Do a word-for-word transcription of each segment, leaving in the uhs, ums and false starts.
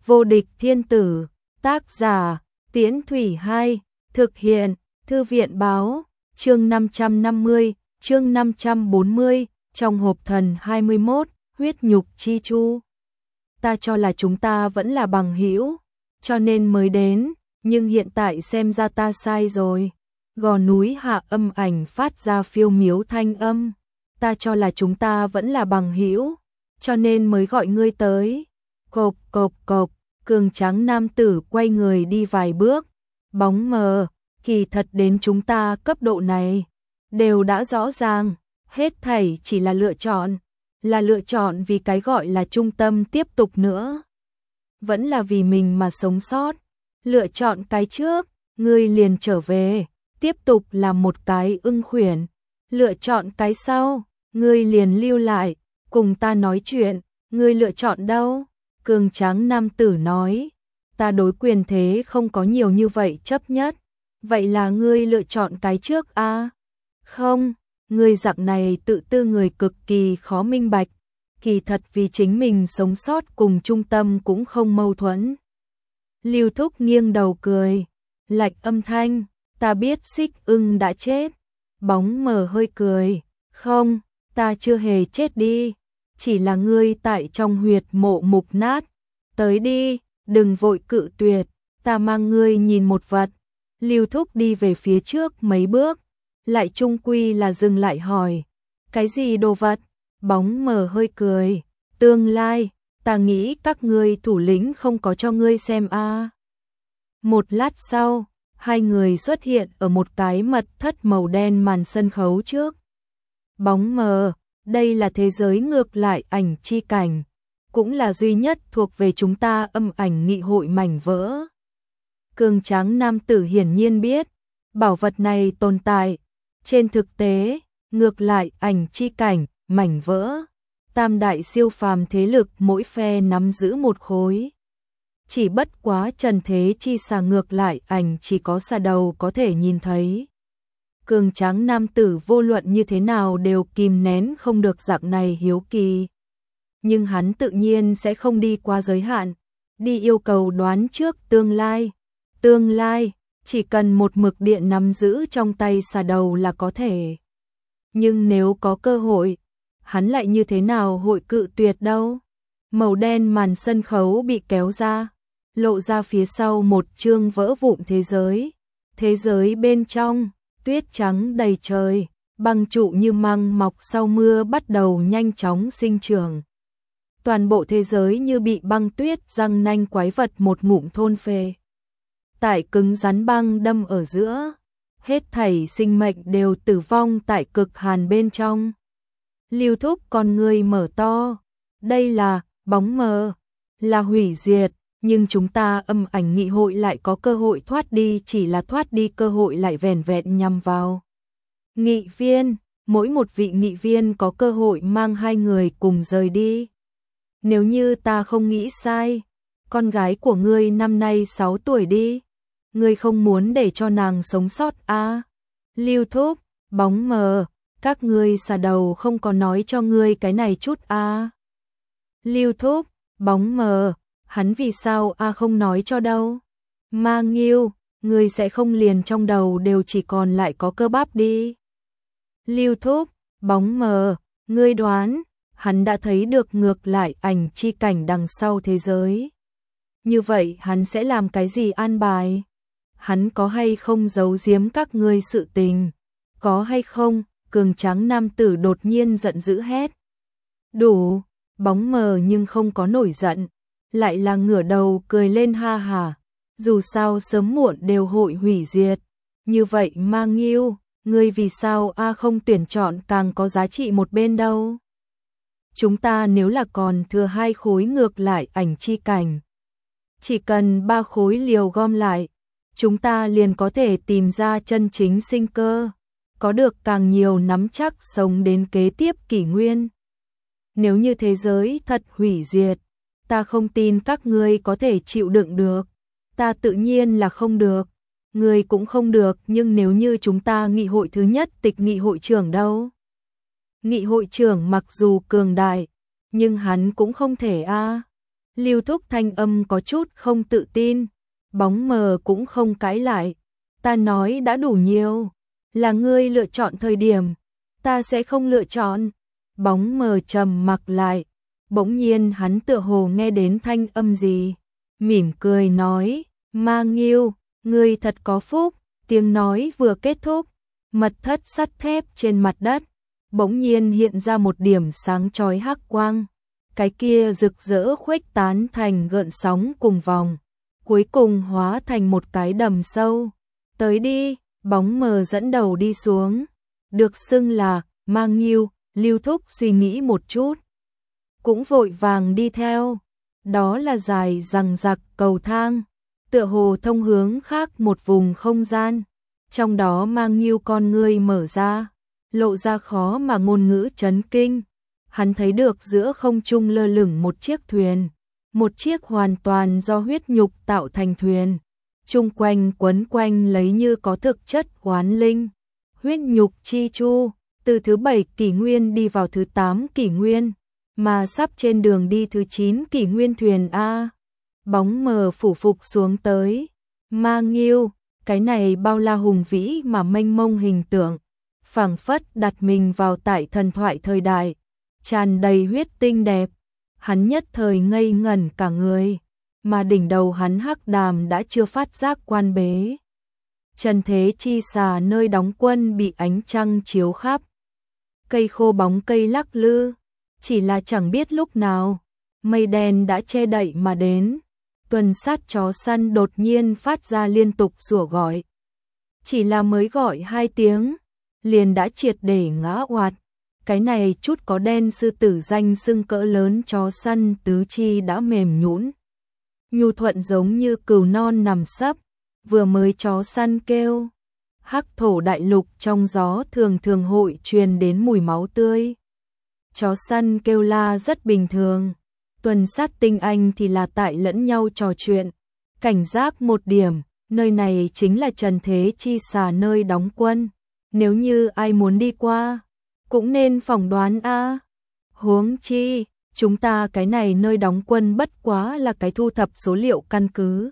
Vô địch thiên tử, tác giả, Tiễn Thủy Hai, thực hiện, Thư viện báo, chương năm trăm năm mươi, chương năm trăm bốn mươi, trong hộp thần hai mươi mốt, huyết nhục chi chu. Ta cho là chúng ta vẫn là bằng hữu, cho nên mới đến, nhưng hiện tại xem ra ta sai rồi. Gò núi hạ âm ảnh phát ra phiêu miếu thanh âm, ta cho là chúng ta vẫn là bằng hữu, cho nên mới gọi ngươi tới. Cộp cộp cộp, cường tráng nam tử quay người đi vài bước, bóng mờ, kỳ thật đến chúng ta cấp độ này, đều đã rõ ràng, hết thảy chỉ là lựa chọn, là lựa chọn vì cái gọi là trung tâm tiếp tục nữa. Vẫn là vì mình mà sống sót, lựa chọn cái trước, ngươi liền trở về, tiếp tục làm một cái ưng khuyển, lựa chọn cái sau, ngươi liền lưu lại, cùng ta nói chuyện, ngươi lựa chọn đâu? Cường tráng nam tử nói, ta đối quyền thế không có nhiều như vậy chấp nhất, vậy là ngươi lựa chọn cái trước a? À? Không, ngươi dạng này tự tư người cực kỳ khó minh bạch, kỳ thật vì chính mình sống sót cùng trung tâm cũng không mâu thuẫn. Lưu Thúc nghiêng đầu cười, lạch âm thanh, ta biết Xích Ưng đã chết. Bóng mờ hơi cười, không, ta chưa hề chết đi, chỉ là ngươi tại trong huyệt mộ mục nát. Tới đi, đừng vội cự tuyệt, ta mang ngươi nhìn một vật. Lưu Thúc đi về phía trước mấy bước, lại chung quy là dừng lại hỏi, cái gì đồ vật? Bóng mờ hơi cười, tương lai, ta nghĩ các ngươi thủ lĩnh không có cho ngươi xem a. À. Một lát sau, hai người xuất hiện ở một cái mật thất màu đen màn sân khấu trước. Bóng mờ, đây là thế giới ngược lại ảnh chi cảnh, cũng là duy nhất thuộc về chúng ta âm ảnh nghị hội mảnh vỡ. Cường tráng nam tử hiển nhiên biết, bảo vật này tồn tại. Trên thực tế, ngược lại ảnh chi cảnh, mảnh vỡ, tam đại siêu phàm thế lực mỗi phe nắm giữ một khối. Chỉ bất quá trần thế chi xà ngược lại ảnh chỉ có xà đầu có thể nhìn thấy. Cường tráng nam tử vô luận như thế nào đều kìm nén không được dạng này hiếu kỳ. Nhưng hắn tự nhiên sẽ không đi qua giới hạn, đi yêu cầu đoán trước tương lai. Tương lai, chỉ cần một mực điện nắm giữ trong tay xà đầu là có thể. Nhưng nếu có cơ hội, hắn lại như thế nào hội cự tuyệt đâu. Màu đen màn sân khấu bị kéo ra, lộ ra phía sau một chương vỡ vụn thế giới. Thế giới bên trong, tuyết trắng đầy trời, băng trụ như măng mọc sau mưa bắt đầu nhanh chóng sinh trưởng. Toàn bộ thế giới như bị băng tuyết răng nanh quái vật một ngụm thôn phệ. Tại cứng rắn băng đâm ở giữa, hết thảy sinh mệnh đều tử vong tại cực hàn bên trong. Lưu Thúc con ngươi mở to, đây là bóng mờ, là hủy diệt, nhưng chúng ta âm ảnh nghị hội lại có cơ hội thoát đi, chỉ là thoát đi cơ hội lại vẻn vẹn nhằm vào nghị viên, mỗi một vị nghị viên có cơ hội mang hai người cùng rời đi. Nếu như ta không nghĩ sai, con gái của ngươi năm nay sáu tuổi đi, ngươi không muốn để cho nàng sống sót à? Lưu Thúc, bóng mờ, các ngươi xà đầu không có nói cho ngươi cái này chút à? Lưu Thúc, bóng mờ, hắn vì sao a à không nói cho đâu? Ma Nghiêu, ngươi sẽ không liền trong đầu đều chỉ còn lại có cơ bắp đi. Lưu Thúc, bóng mờ, ngươi đoán, hắn đã thấy được ngược lại ảnh chi cảnh đằng sau thế giới. Như vậy hắn sẽ làm cái gì an bài? Hắn có hay không giấu giếm các ngươi sự tình? Có hay không? Cường tráng nam tử đột nhiên giận dữ hét. Đủ, bóng mờ nhưng không có nổi giận, lại là ngửa đầu cười lên ha hà. Dù sao sớm muộn đều hội hủy diệt. Như vậy Ma Nghiêu, ngươi vì sao a không tuyển chọn càng có giá trị một bên đâu? Chúng ta nếu là còn thừa hai khối ngược lại ảnh chi cảnh, chỉ cần ba khối liều gom lại, chúng ta liền có thể tìm ra chân chính sinh cơ, có được càng nhiều nắm chắc sống đến kế tiếp kỷ nguyên. Nếu như thế giới thật hủy diệt, ta không tin các ngươi có thể chịu đựng được. Ta tự nhiên là không được, ngươi cũng không được, nhưng nếu như chúng ta nghị hội thứ nhất tịch nghị hội trưởng đâu? Nghị hội trưởng mặc dù cường đại, nhưng hắn cũng không thể a. Lưu Thúc thanh âm có chút không tự tin, bóng mờ cũng không cãi lại. Ta nói đã đủ nhiều, là ngươi lựa chọn thời điểm, ta sẽ không lựa chọn. Bóng mờ trầm mặc lại, bỗng nhiên hắn tựa hồ nghe đến thanh âm gì, mỉm cười nói, Ma Nghiêu, ngươi thật có phúc. Tiếng nói vừa kết thúc, mật thất sắt thép trên mặt đất bỗng nhiên hiện ra một điểm sáng chói hắc quang, cái kia rực rỡ khuếch tán thành gợn sóng cùng vòng, cuối cùng hóa thành một cái đầm sâu. Tới đi, bóng mờ dẫn đầu đi xuống, được xưng là Ma Nghiêu. Lưu Thúc suy nghĩ một chút, cũng vội vàng đi theo. Đó là dài rằng rặc cầu thang, tựa hồ thông hướng khác một vùng không gian. Trong đó Ma Nghiêu con ngươi mở ra, lộ ra khó mà ngôn ngữ chấn kinh. Hắn thấy được giữa không trung lơ lửng một chiếc thuyền, một chiếc hoàn toàn do huyết nhục tạo thành thuyền, chung quanh quấn quanh lấy như có thực chất oán linh, huyết nhục chi chu, từ thứ bảy kỷ nguyên đi vào thứ tám kỷ nguyên, mà sắp trên đường đi thứ chín kỷ nguyên thuyền A. Bóng mờ phủ phục xuống tới, Ma Nghiêu, cái này bao la hùng vĩ mà mênh mông hình tượng, phảng phất đặt mình vào tại thần thoại thời đại, tràn đầy huyết tinh đẹp. Hắn nhất thời ngây ngẩn cả người, mà đỉnh đầu hắn hắc đàm đã chưa phát giác quan bế. Trần thế chi xà nơi đóng quân bị ánh trăng chiếu khắp, cây khô bóng cây lắc lư, chỉ là chẳng biết lúc nào, mây đen đã che đậy mà đến. Tuần sát chó săn đột nhiên phát ra liên tục sủa gọi. Chỉ là mới gọi hai tiếng, liền đã triệt để ngã oạt. Cái này chút có đen sư tử danh xưng cỡ lớn chó săn tứ chi đã mềm nhũn, nhu thuận giống như cừu non nằm sấp. Vừa mới chó săn kêu, hắc thổ đại lục trong gió thường thường hội truyền đến mùi máu tươi. Chó săn kêu la rất bình thường. Tuần sát tinh anh thì là tại lẫn nhau trò chuyện, cảnh giác một điểm, nơi này chính là Trần thế chi xà nơi đóng quân, nếu như ai muốn đi qua, cũng nên phỏng đoán a. Huống chi, chúng ta cái này nơi đóng quân bất quá là cái thu thập số liệu căn cứ,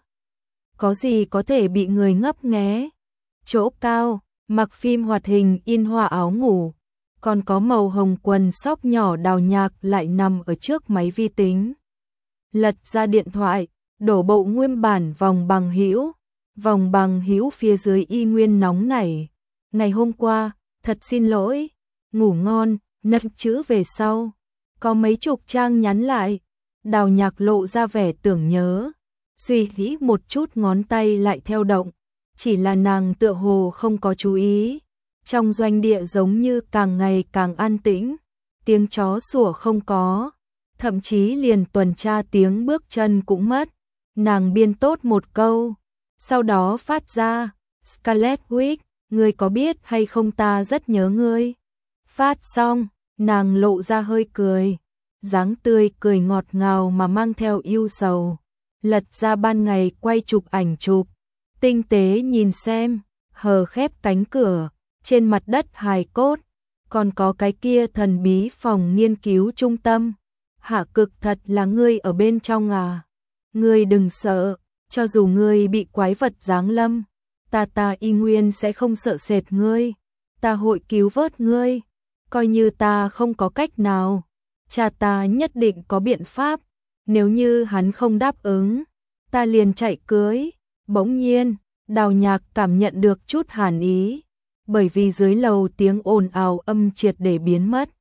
có gì có thể bị người ngấp nghé. Chỗ cao, mặc phim hoạt hình in hoa áo ngủ, còn có màu hồng quần sóc nhỏ Đào Nhạc lại nằm ở trước máy vi tính. Lật ra điện thoại, đổ bộ nguyên bản vòng bằng hữu, vòng bằng hữu phía dưới y nguyên nóng nảy. Ngày hôm qua, thật xin lỗi, ngủ ngon, nấp chữ về sau. Có mấy chục trang nhắn lại, Đào Nhạc lộ ra vẻ tưởng nhớ, suy nghĩ một chút ngón tay lại theo động, chỉ là nàng tựa hồ không có chú ý. Trong doanh địa giống như càng ngày càng an tĩnh, tiếng chó sủa không có, thậm chí liền tuần tra tiếng bước chân cũng mất. Nàng biên tốt một câu, sau đó phát ra, Scarlet Witch, ngươi có biết hay không ta rất nhớ ngươi. Phát xong, nàng lộ ra hơi cười, dáng tươi cười ngọt ngào mà mang theo yêu sầu, lật ra ban ngày quay chụp ảnh chụp, tinh tế nhìn xem, hờ khép cánh cửa. Trên mặt đất hài cốt, còn có cái kia thần bí phòng nghiên cứu trung tâm. Hạ cực thật là ngươi ở bên trong à? Ngươi đừng sợ, cho dù ngươi bị quái vật giáng lâm, ta ta y nguyên sẽ không sợ sệt ngươi. Ta hội cứu vớt ngươi, coi như ta không có cách nào. Cha ta nhất định có biện pháp, nếu như hắn không đáp ứng, ta liền chạy cưới. Bỗng nhiên, Đào Nhạc cảm nhận được chút hàn ý. Bởi vì dưới lầu tiếng ồn ào âm triệt để biến mất.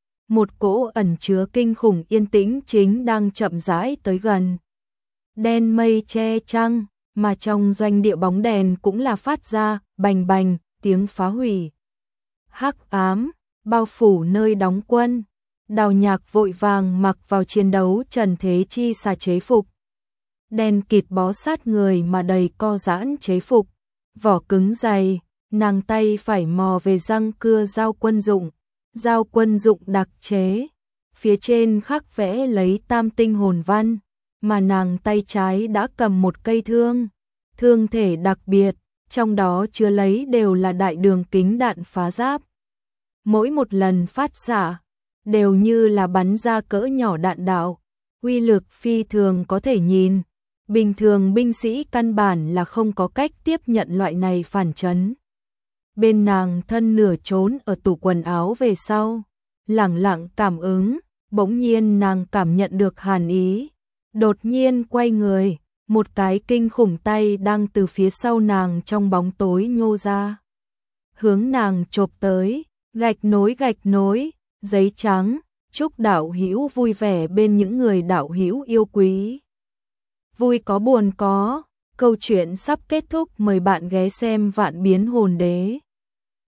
Một cỗ ẩn chứa kinh khủng yên tĩnh chính đang chậm rãi tới gần. Đen mây che trăng, mà trong doanh địa bóng đèn cũng là phát ra bành bành tiếng phá hủy. Hắc ám, bao phủ nơi đóng quân. Đào Nhạc vội vàng mặc vào chiến đấu Trần thế chi xà chế phục. Đen kịt bó sát người mà đầy co giãn chế phục, vỏ cứng dày. Nàng tay phải mò về răng cưa dao quân dụng, dao quân dụng đặc chế, phía trên khắc vẽ lấy tam tinh hồn văn, mà nàng tay trái đã cầm một cây thương, thương thể đặc biệt, trong đó chứa lấy đều là đại đường kính đạn phá giáp. Mỗi một lần phát xạ, đều như là bắn ra cỡ nhỏ đạn đạo, uy lực phi thường có thể nhìn. Bình thường binh sĩ căn bản là không có cách tiếp nhận loại này phản chấn. Bên nàng thân nửa trốn ở tủ quần áo về sau, lẳng lặng cảm ứng, bỗng nhiên nàng cảm nhận được hàn ý. Đột nhiên quay người, một cái kinh khủng tay đang từ phía sau nàng trong bóng tối nhô ra. Hướng nàng chộp tới, gạch nối gạch nối, giấy trắng, chúc đạo hữu vui vẻ bên những người đạo hữu yêu quý. Vui có buồn có, câu chuyện sắp kết thúc, mời bạn ghé xem Vạn Biến Hồn Đế.